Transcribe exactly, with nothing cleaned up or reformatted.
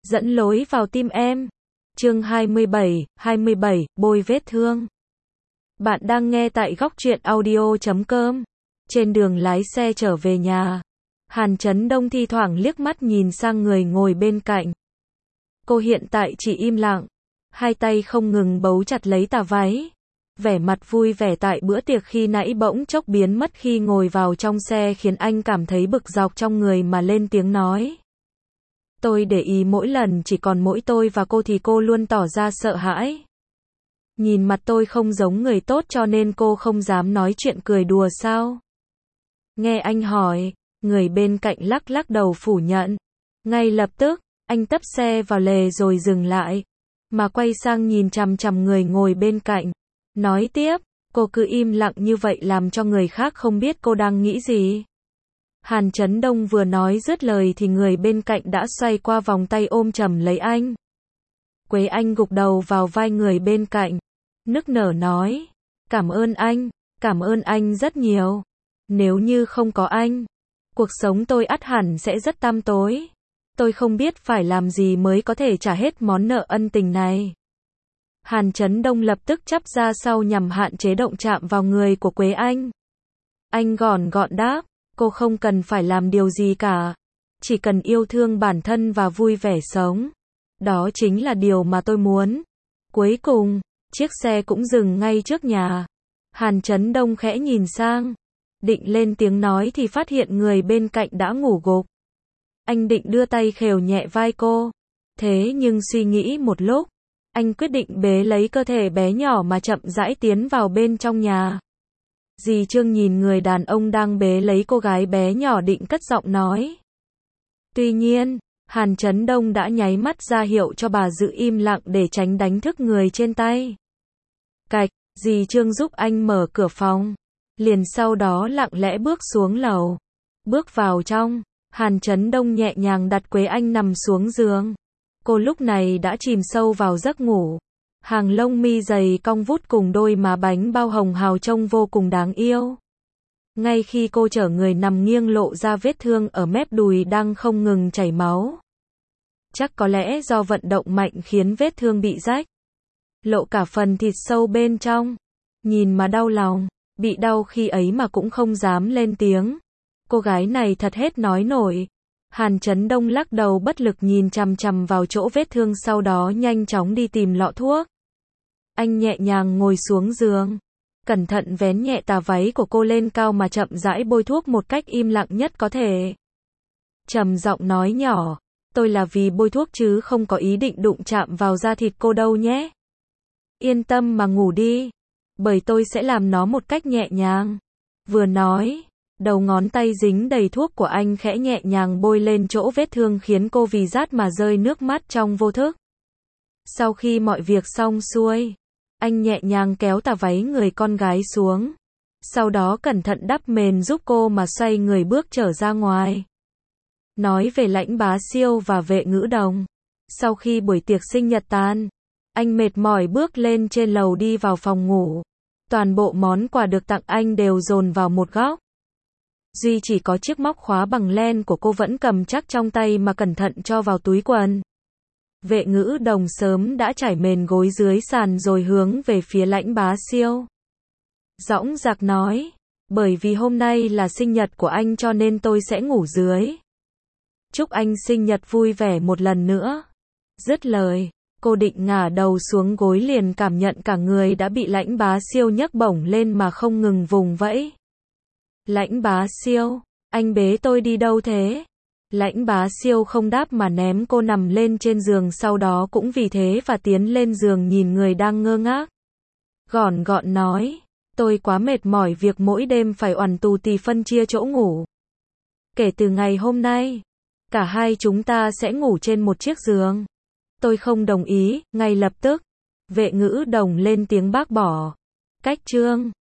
Dẫn lối vào tim em. Chương hai mươi bảy, hai mươi bảy, bôi vết thương. Bạn đang nghe tại góc truyện audio chấm com. Trên đường lái xe trở về nhà, Hàn Chấn Đông thi thoảng liếc mắt nhìn sang người ngồi bên cạnh. Cô hiện tại chỉ im lặng, hai tay không ngừng bấu chặt lấy tà váy. Vẻ mặt vui vẻ tại bữa tiệc khi nãy bỗng chốc biến mất khi ngồi vào trong xe khiến anh cảm thấy bực dọc trong người mà lên tiếng nói. Tôi để ý mỗi lần chỉ còn mỗi tôi và cô thì cô luôn tỏ ra sợ hãi. Nhìn mặt tôi không giống người tốt cho nên cô không dám nói chuyện cười đùa sao? Nghe anh hỏi, người bên cạnh lắc lắc đầu phủ nhận. Ngay lập tức, anh tấp xe vào lề rồi dừng lại, mà quay sang nhìn chằm chằm người ngồi bên cạnh. Nói tiếp, cô cứ im lặng như vậy làm cho người khác không biết cô đang nghĩ gì. Hàn Chấn Đông vừa nói dứt lời thì người bên cạnh đã xoay qua vòng tay ôm chầm lấy anh. Quế Anh gục đầu vào vai người bên cạnh, nức nở nói, cảm ơn anh, cảm ơn anh rất nhiều. Nếu như không có anh, cuộc sống tôi ắt hẳn sẽ rất tăm tối. Tôi không biết phải làm gì mới có thể trả hết món nợ ân tình này. Hàn Chấn Đông lập tức chắp ra sau nhằm hạn chế động chạm vào người của Quế Anh. Anh gọn gọn đáp, cô không cần phải làm điều gì cả. Chỉ cần yêu thương bản thân và vui vẻ sống. Đó chính là điều mà tôi muốn. Cuối cùng, chiếc xe cũng dừng ngay trước nhà. Hàn Chấn Đông khẽ nhìn sang, định lên tiếng nói thì phát hiện người bên cạnh đã ngủ gục. Anh định đưa tay khều nhẹ vai cô. Thế nhưng suy nghĩ một lúc, anh quyết định bế lấy cơ thể bé nhỏ mà chậm rãi tiến vào bên trong nhà. Dì Trương nhìn người đàn ông đang bế lấy cô gái bé nhỏ định cất giọng nói. Tuy nhiên, Hàn Chấn Đông đã nháy mắt ra hiệu cho bà giữ im lặng để tránh đánh thức người trên tay. Cạch, dì Trương giúp anh mở cửa phòng. Liền sau đó lặng lẽ bước xuống lầu. Bước vào trong, Hàn Chấn Đông nhẹ nhàng đặt Quế Anh nằm xuống giường. Cô lúc này đã chìm sâu vào giấc ngủ. Hàng lông mi dày cong vút cùng đôi má bánh bao hồng hào trông vô cùng đáng yêu. Ngay khi cô chở người nằm nghiêng lộ ra vết thương ở mép đùi đang không ngừng chảy máu. Chắc có lẽ do vận động mạnh khiến vết thương bị rách. Lộ cả phần thịt sâu bên trong. Nhìn mà đau lòng, bị đau khi ấy mà cũng không dám lên tiếng. Cô gái này thật hết nói nổi. Hàn Chấn Đông lắc đầu bất lực nhìn chằm chằm vào chỗ vết thương sau đó nhanh chóng đi tìm lọ thuốc. Anh nhẹ nhàng ngồi xuống giường, cẩn thận vén nhẹ tà váy của cô lên cao mà chậm rãi bôi thuốc một cách im lặng nhất có thể. Trầm giọng nói nhỏ, tôi là vì bôi thuốc chứ không có ý định đụng chạm vào da thịt cô đâu nhé. Yên tâm mà ngủ đi, bởi tôi sẽ làm nó một cách nhẹ nhàng. Vừa nói, đầu ngón tay dính đầy thuốc của anh khẽ nhẹ nhàng bôi lên chỗ vết thương khiến cô vì rát mà rơi nước mắt trong vô thức. Sau khi mọi việc xong xuôi, anh nhẹ nhàng kéo tà váy người con gái xuống. Sau đó cẩn thận đắp mền giúp cô mà xoay người bước trở ra ngoài. Nói về Lãnh Bá Siêu và Vệ Ngữ Đồng. Sau khi buổi tiệc sinh nhật tan, anh mệt mỏi bước lên trên lầu đi vào phòng ngủ. Toàn bộ món quà được tặng anh đều dồn vào một góc. Duy chỉ có chiếc móc khóa bằng len của cô vẫn cầm chắc trong tay mà cẩn thận cho vào túi quần. Vệ Ngữ Đồng sớm đã trải mền gối dưới sàn rồi hướng về phía Lãnh Bá Siêu. Dõng dạc nói, bởi vì hôm nay là sinh nhật của anh cho nên tôi sẽ ngủ dưới. Chúc anh sinh nhật vui vẻ một lần nữa. Dứt lời, cô định ngả đầu xuống gối liền cảm nhận cả người đã bị Lãnh Bá Siêu nhấc bổng lên mà không ngừng vùng vẫy. Lãnh Bá Siêu, anh bế tôi đi đâu thế? Lãnh Bá Siêu không đáp mà ném cô nằm lên trên giường sau đó cũng vì thế và tiến lên giường nhìn người đang ngơ ngác. Gọn gọn nói, tôi quá mệt mỏi việc mỗi đêm phải oằn tù tì phân chia chỗ ngủ. Kể từ ngày hôm nay, cả hai chúng ta sẽ ngủ trên một chiếc giường. Tôi không đồng ý, ngay lập tức. Vệ Ngữ Đồng lên tiếng bác bỏ. Cách Trương.